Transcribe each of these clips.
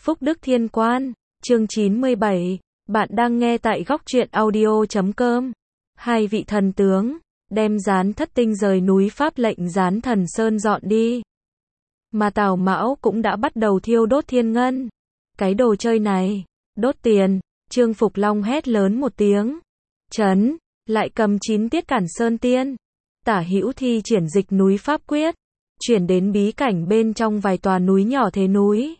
Phúc Đức Thiên Quan, chương 97, bạn đang nghe tại góc truyện audio.com. Hai vị thần tướng, đem Gián Thất Tinh rời núi Pháp lệnh Gián Thần Sơn dọn đi. Mà Tào Mão cũng đã bắt đầu thiêu đốt thiên ngân. Cái đồ chơi này, đốt tiền, Trương Phục Long hét lớn một tiếng. Chấn, lại cầm 9 tiết cản sơn tiên. Tả hữu thi triển dịch núi Pháp quyết, chuyển đến bí cảnh bên trong vài tòa núi nhỏ thế núi.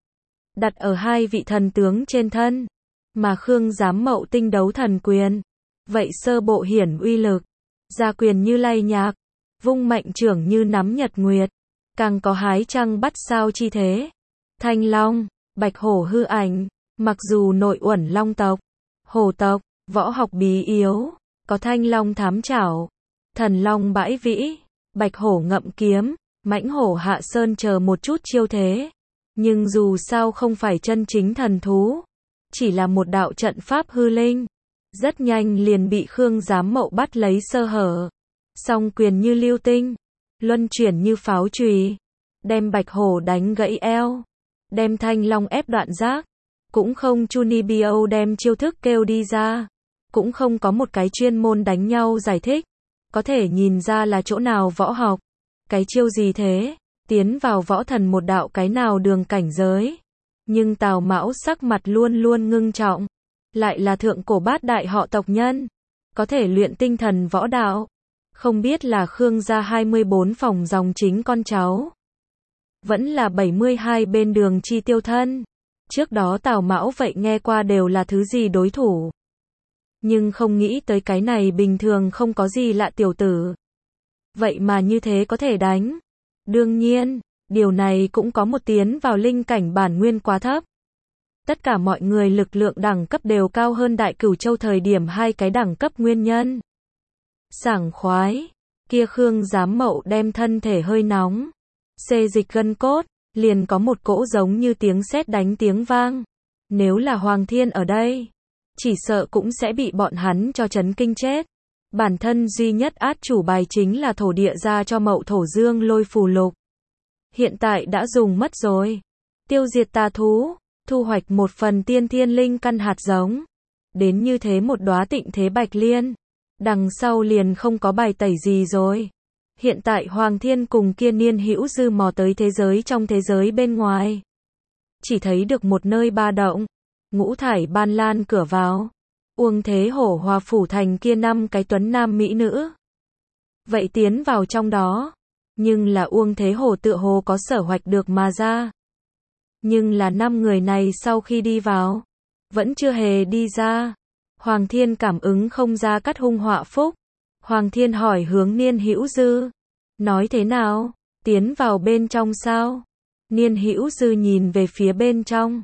Đặt ở hai vị thần tướng trên thân, mà Khương Giám Mậu tinh đấu thần quyền. Vậy sơ bộ hiển uy lực, ra quyền như lay nhạc, vung mạnh trưởng như nắm nhật nguyệt, càng có hái trăng bắt sao chi thế. Thanh Long, Bạch Hổ hư ảnh, mặc dù nội uẩn Long tộc, Hổ tộc, võ học bí yếu, có Thanh Long thám chảo, Thần Long bãi vĩ, Bạch Hổ ngậm kiếm, Mãnh Hổ hạ sơn chờ một chút chiêu thế. Nhưng dù sao không phải chân chính thần thú, chỉ là một đạo trận pháp hư linh. Rất nhanh liền bị Khương Giám Mậu bắt lấy sơ hở. Song quyền như lưu tinh, luân chuyển như pháo chùy, đem Bạch Hổ đánh gãy eo, đem Thanh Long ép đoạn giác. Cũng không Chunibyo đem chiêu thức kêu đi ra, cũng không có một cái chuyên môn đánh nhau giải thích, có thể nhìn ra là chỗ nào võ học, cái chiêu gì thế, tiến vào võ thần một đạo cái nào đường cảnh giới. Nhưng Tào Mão sắc mặt luôn luôn ngưng trọng, lại là thượng cổ bát đại họ tộc nhân, có thể luyện tinh thần võ đạo, không biết là Khương gia 24 phòng dòng chính con cháu, vẫn là 72 bên đường chi tiêu thân. Trước đó Tào Mão vậy nghe qua đều là thứ gì đối thủ, nhưng không nghĩ tới cái này bình thường không có gì lạ tiểu tử, vậy mà như thế có thể đánh. Đương nhiên, điều này cũng có một tiến vào linh cảnh bản nguyên quá thấp. Tất cả mọi người lực lượng đẳng cấp đều cao hơn Đại Cửu Châu thời điểm 2 cái đẳng cấp nguyên nhân. Sảng khoái, kia Khương Giám Mậu đem thân thể hơi nóng, xê dịch gân cốt, liền có một cỗ giống như tiếng sét đánh tiếng vang. Nếu là Hoàng Thiên ở đây, chỉ sợ cũng sẽ bị bọn hắn cho chấn kinh chết. Bản thân duy nhất át chủ bài chính là thổ địa ra cho Mậu Thổ Dương lôi phù lục. Hiện tại đã dùng mất rồi. Tiêu diệt tà thú, thu hoạch một phần tiên thiên linh căn hạt giống. Đến như thế một đóa tịnh thế bạch liên. Đằng sau liền không có bài tẩy gì rồi. Hiện tại Hoàng Thiên cùng kia Niên Hữu Dư mò tới thế giới trong thế giới bên ngoài. Chỉ thấy được một nơi ba động. Ngũ thải ban lan cửa vào. Uông Thế Hổ hòa phủ thành kia 5 cái tuấn nam mỹ nữ. Vậy tiến vào trong đó. Nhưng là Uông Thế Hổ tựa hồ có sở hoạch được mà ra. Nhưng là 5 người này sau khi đi vào, vẫn chưa hề đi ra. Hoàng Thiên cảm ứng không ra cắt hung họa phúc. Hoàng Thiên hỏi hướng Niên Hữu Dư. Nói thế nào? Tiến vào bên trong sao? Niên Hữu Dư nhìn về phía bên trong.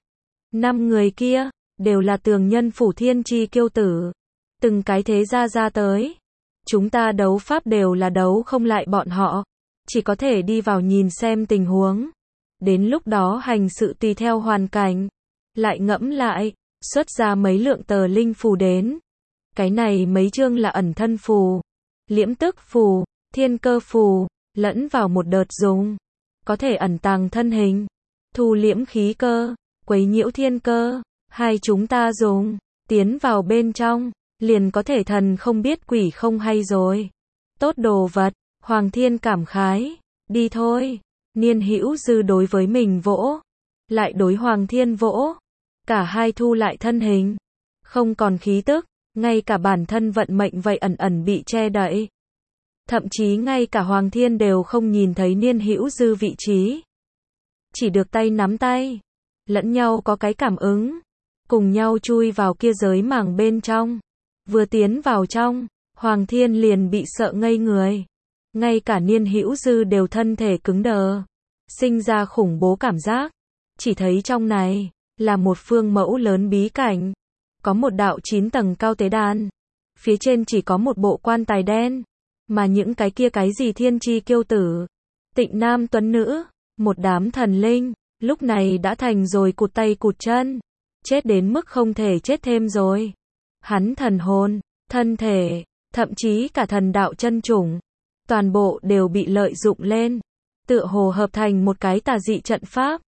5 người kia đều là tường nhân phủ thiên chi kiêu tử. Từng cái thế ra tới. Chúng ta đấu pháp đều là đấu không lại bọn họ. Chỉ có thể đi vào nhìn xem tình huống. Đến lúc đó hành sự tùy theo hoàn cảnh. Lại ngẫm lại, xuất ra mấy lượng tờ linh phù đến. Cái này mấy chương là ẩn thân phù, liễm tức phù, thiên cơ phù, lẫn vào một đợt dùng. Có thể ẩn tàng thân hình, thu liễm khí cơ, quấy nhiễu thiên cơ. Hai chúng ta dùng, tiến vào bên trong, liền có thể thần không biết quỷ không hay rồi. Tốt đồ vật, Hoàng Thiên cảm khái, đi thôi. Niên Hữu Dư đối với mình vỗ, lại đối Hoàng Thiên vỗ. Cả hai thu lại thân hình, không còn khí tức, ngay cả bản thân vận mệnh vậy ẩn ẩn bị che đậy. Thậm chí ngay cả Hoàng Thiên đều không nhìn thấy Niên Hữu Dư vị trí. Chỉ được tay nắm tay, lẫn nhau có cái cảm ứng, cùng nhau chui vào kia giới màng bên trong. Vừa tiến vào trong, Hoàng Thiên liền bị sợ ngây người. Ngay cả Niên Hữu Dư đều thân thể cứng đờ, sinh ra khủng bố cảm giác. Chỉ thấy trong này là một phương mẫu lớn bí cảnh, có một đạo 9 tầng cao tế đàn, phía trên chỉ có một bộ quan tài đen, mà những cái kia cái gì thiên chi kiêu tử, tịnh nam tuấn nữ, một đám thần linh, lúc này đã thành rồi cụt tay cụt chân, chết đến mức không thể chết thêm rồi. Hắn thần hồn, thân thể, thậm chí cả thần đạo chân chủng, toàn bộ đều bị lợi dụng lên, tựa hồ hợp thành một cái tà dị trận pháp.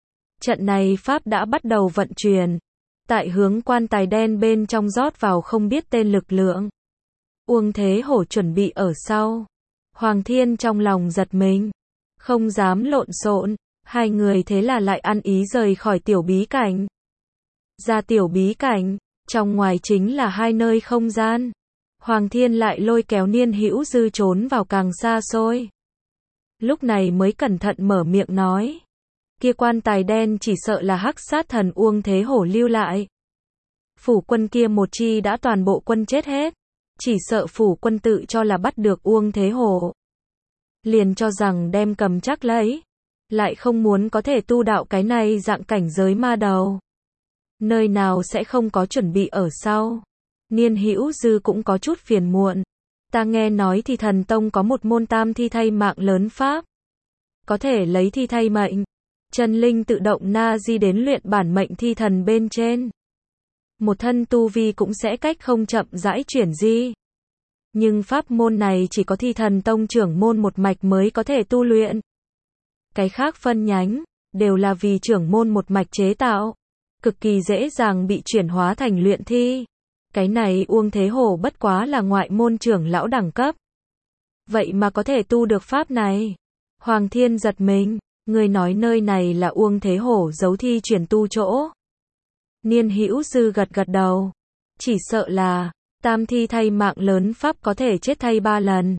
Trận này pháp đã bắt đầu vận chuyển. Tại hướng quan tài đen bên trong rót vào không biết tên lực lượng. Uông Thế Hổ chuẩn bị ở sau. Hoàng Thiên trong lòng giật mình. Không dám lộn xộn. Hai người thế là lại ăn ý rời khỏi tiểu bí cảnh. Ra tiểu bí cảnh, trong ngoài chính là hai nơi không gian. Hoàng Thiên lại lôi kéo Niên Hữu Dư trốn vào càng xa xôi. Lúc này mới cẩn thận mở miệng nói. Kia quan tài đen chỉ sợ là hắc sát thần Uông Thế Hổ lưu lại. Phủ quân kia một chi đã toàn bộ quân chết hết. Chỉ sợ phủ quân tự cho là bắt được Uông Thế Hổ. Liền cho rằng đem cầm chắc lấy. Lại không muốn có thể tu đạo cái này dạng cảnh giới ma đầu. Nơi nào sẽ không có chuẩn bị ở sau. Niên Hữu Dư cũng có chút phiền muộn. Ta nghe nói thì thần tông có một môn tam thi thay mạng lớn pháp. Có thể lấy thi thay mệnh. Chân linh tự động na di đến luyện bản mệnh thi thần bên trên. Một thân tu vi cũng sẽ cách không chậm rãi chuyển di. Nhưng pháp môn này chỉ có thi thần tông trưởng môn một mạch mới có thể tu luyện. Cái khác phân nhánh, đều là vì trưởng môn một mạch chế tạo. Cực kỳ dễ dàng bị chuyển hóa thành luyện thi. Cái này Uông Thế Hổ bất quá là ngoại môn trưởng lão đẳng cấp. Vậy mà có thể tu được pháp này. Hoàng Thiên giật mình, người nói nơi này là Uông Thế Hổ giấu thi chuyển tu chỗ. Niên Hữu Dư gật gật đầu. Chỉ sợ là, tam thi thay mạng lớn pháp có thể chết thay 3 lần.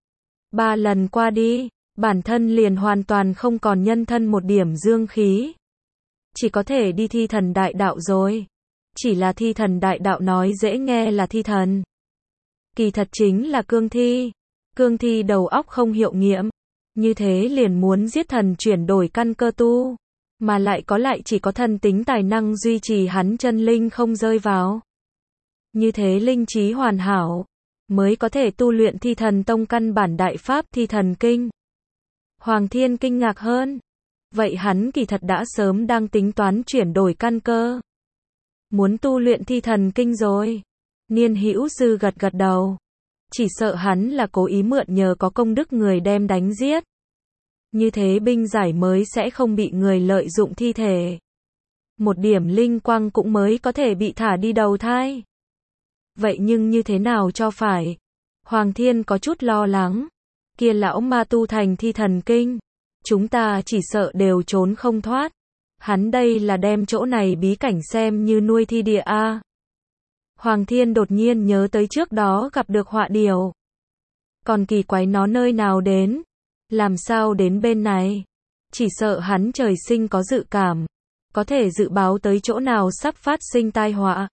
3 lần qua đi, bản thân liền hoàn toàn không còn nhân thân một điểm dương khí. Chỉ có thể đi thi thần đại đạo rồi. Chỉ là thi thần đại đạo nói dễ nghe là thi thần. Kỳ thật chính là cương thi. Cương thi đầu óc không hiệu nghiệm. Như thế liền muốn giết thần chuyển đổi căn cơ tu. Mà lại chỉ có thần tính tài năng duy trì hắn chân linh không rơi vào. Như thế linh trí hoàn hảo. Mới có thể tu luyện thi thần tông căn bản đại pháp thi thần kinh. Hoàng Thiên kinh ngạc hơn. Vậy hắn kỳ thật đã sớm đang tính toán chuyển đổi căn cơ. Muốn tu luyện thi thần kinh rồi. Niên Hữu Dư gật gật đầu. Chỉ sợ hắn là cố ý mượn nhờ có công đức người đem đánh giết. Như thế binh giải mới sẽ không bị người lợi dụng thi thể. Một điểm linh quang cũng mới có thể bị thả đi đầu thai. Vậy nhưng như thế nào cho phải? Hoàng Thiên có chút lo lắng. Kia lão ma tu thành thi thần kinh. Chúng ta chỉ sợ đều trốn không thoát. Hắn đây là đem chỗ này bí cảnh xem như nuôi thi địa a. Hoàng Thiên đột nhiên nhớ tới trước đó gặp được họa điểu. Còn kỳ quái nó nơi nào đến? Làm sao đến bên này? Chỉ sợ hắn trời sinh có dự cảm. Có thể dự báo tới chỗ nào sắp phát sinh tai họa.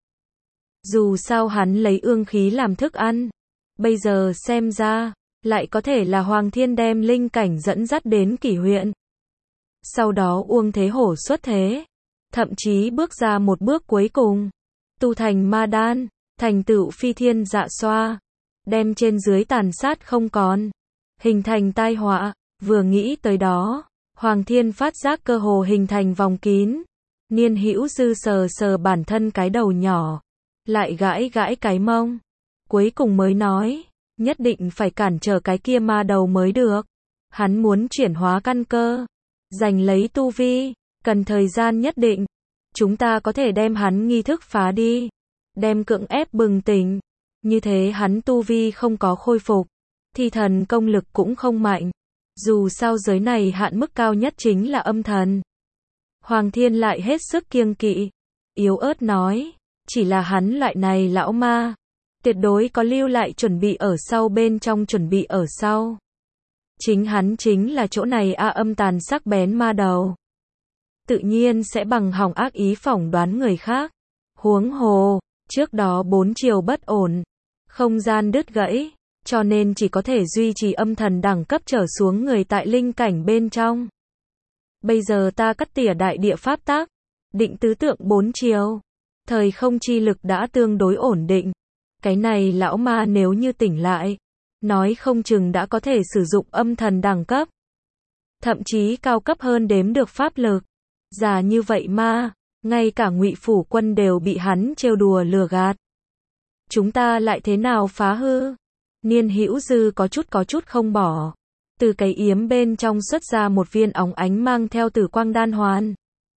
Dù sao hắn lấy ương khí làm thức ăn. Bây giờ xem ra, lại có thể là Hoàng Thiên đem linh cảnh dẫn dắt đến Kỷ huyện. Sau đó Uông Thế Hổ xuất thế. Thậm chí bước ra một bước cuối cùng. Tu thành ma đan, thành tựu phi thiên dạ xoa. Đem trên dưới tàn sát không còn. Hình thành tai họa, vừa nghĩ tới đó. Hoàng Thiên phát giác cơ hồ hình thành vòng kín. Niên Hữu Dư sờ sờ bản thân cái đầu nhỏ. Lại gãi gãi cái mông. Cuối cùng mới nói. Nhất định phải cản trở cái kia ma đầu mới được. Hắn muốn chuyển hóa căn cơ. Giành lấy tu vi. Cần thời gian nhất định. Chúng ta có thể đem hắn nghi thức phá đi. Đem cưỡng ép bừng tỉnh. Như thế hắn tu vi không có khôi phục. Thi thần công lực cũng không mạnh. Dù sao giới này hạn mức cao nhất chính là âm thần. Hoàng Thiên lại hết sức kiêng kỵ. Yếu ớt nói. Chỉ là hắn loại này lão ma. Tuyệt đối có lưu lại chuẩn bị ở sau bên trong chuẩn bị ở sau. Chính hắn chính là chỗ này âm tàn sắc bén ma đầu. Tự nhiên sẽ bằng hỏng ác ý phỏng đoán người khác. Huống hồ, trước đó 4 chiều bất ổn. Không gian đứt gãy. Cho nên chỉ có thể duy trì âm thần đẳng cấp trở xuống người tại linh cảnh bên trong. Bây giờ ta cắt tỉa đại địa pháp tác. Định tứ tượng 4 chiều. Thời không chi lực đã tương đối ổn định. Cái này lão ma nếu như tỉnh lại. Nói không chừng đã có thể sử dụng âm thần đẳng cấp. Thậm chí cao cấp hơn đếm được pháp lực. Già như vậy ma. Ngay cả Ngụy Phủ Quân đều bị hắn trêu đùa lừa gạt. Chúng ta lại thế nào phá hư? Niên Hữu Dư có chút không bỏ. Từ cái yếm bên trong xuất ra một viên óng ánh mang theo tử quang đan hoàn.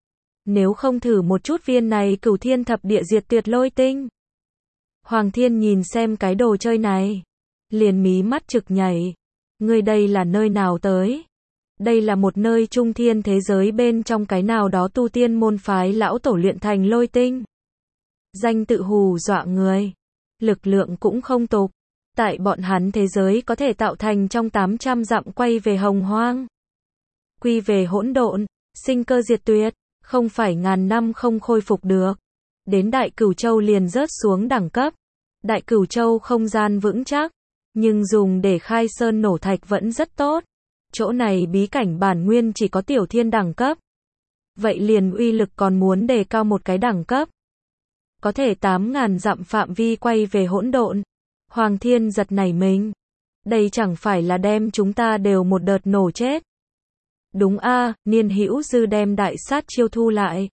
Nếu không thử một chút viên này cửu thiên thập địa diệt tuyệt lôi tinh. Hoàng Thiên nhìn xem cái đồ chơi này, liền mí mắt trực nhảy. Ngươi đây là nơi nào tới? Đây là một nơi trung thiên thế giới bên trong cái nào đó tu tiên môn phái lão tổ luyện thành lôi tinh. Danh tự hù dọa người. Lực lượng cũng không tục. Tại bọn hắn thế giới có thể tạo thành trong 800 dặm quay về hồng hoang. Quy về hỗn độn, sinh cơ diệt tuyệt, không phải ngàn năm không khôi phục được. Đến Đại Cửu Châu liền rớt xuống đẳng cấp. Đại Cửu Châu không gian vững chắc, nhưng dùng để khai sơn nổ thạch vẫn rất tốt. Chỗ này bí cảnh bản nguyên chỉ có tiểu thiên đẳng cấp. Vậy liền uy lực còn muốn đề cao một cái đẳng cấp. Có thể 8.000 dặm phạm vi quay về hỗn độn. Hoàng Thiên giật nảy mình. Đây chẳng phải là đem chúng ta đều một đợt nổ chết. Đúng a, Niên Hữu Dư đem đại sát chiêu thu lại.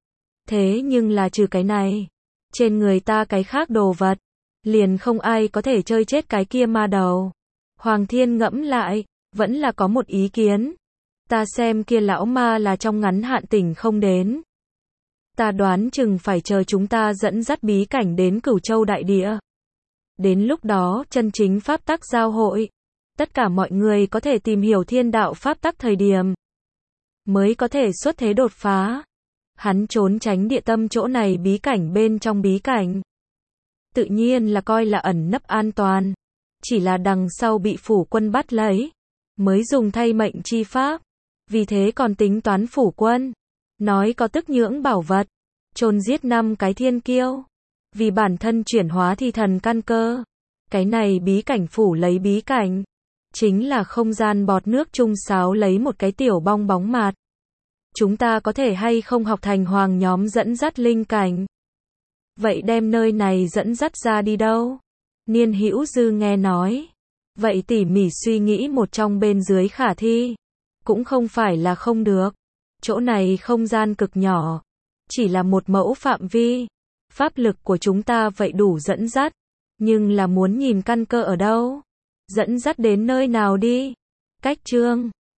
Thế nhưng là trừ cái này, trên người ta cái khác đồ vật, liền không ai có thể chơi chết cái kia ma đầu. Hoàng Thiên ngẫm lại, vẫn là có một ý kiến. Ta xem kia lão ma là trong ngắn hạn tỉnh không đến. Ta đoán chừng phải chờ chúng ta dẫn dắt bí cảnh đến Cửu Châu đại địa. Đến lúc đó, chân chính pháp tắc giao hội. Tất cả mọi người có thể tìm hiểu thiên đạo pháp tắc thời điểm. Mới có thể xuất thế đột phá. Hắn trốn tránh địa tâm chỗ này bí cảnh bên trong bí cảnh. Tự nhiên là coi là ẩn nấp an toàn. Chỉ là đằng sau bị phủ quân bắt lấy. Mới dùng thay mệnh chi pháp. Vì thế còn tính toán phủ quân. Nói có tức nhưỡng bảo vật. Chôn giết 5 cái thiên kiêu. Vì bản thân chuyển hóa thì thần căn cơ. Cái này bí cảnh phủ lấy bí cảnh. Chính là không gian bọt nước chung sáo lấy một cái tiểu bong bóng mạt. Chúng ta có thể hay không học thành hoàng nhóm dẫn dắt linh cảnh. Vậy đem nơi này dẫn dắt ra đi đâu? Niên Hữu Dư nghe nói. Vậy tỉ mỉ suy nghĩ một trong bên dưới khả thi. Cũng không phải là không được. Chỗ này không gian cực nhỏ. Chỉ là một mẫu phạm vi. Pháp lực của chúng ta vậy đủ dẫn dắt. Nhưng là muốn nhìn căn cơ ở đâu? Dẫn dắt đến nơi nào đi? Cách chương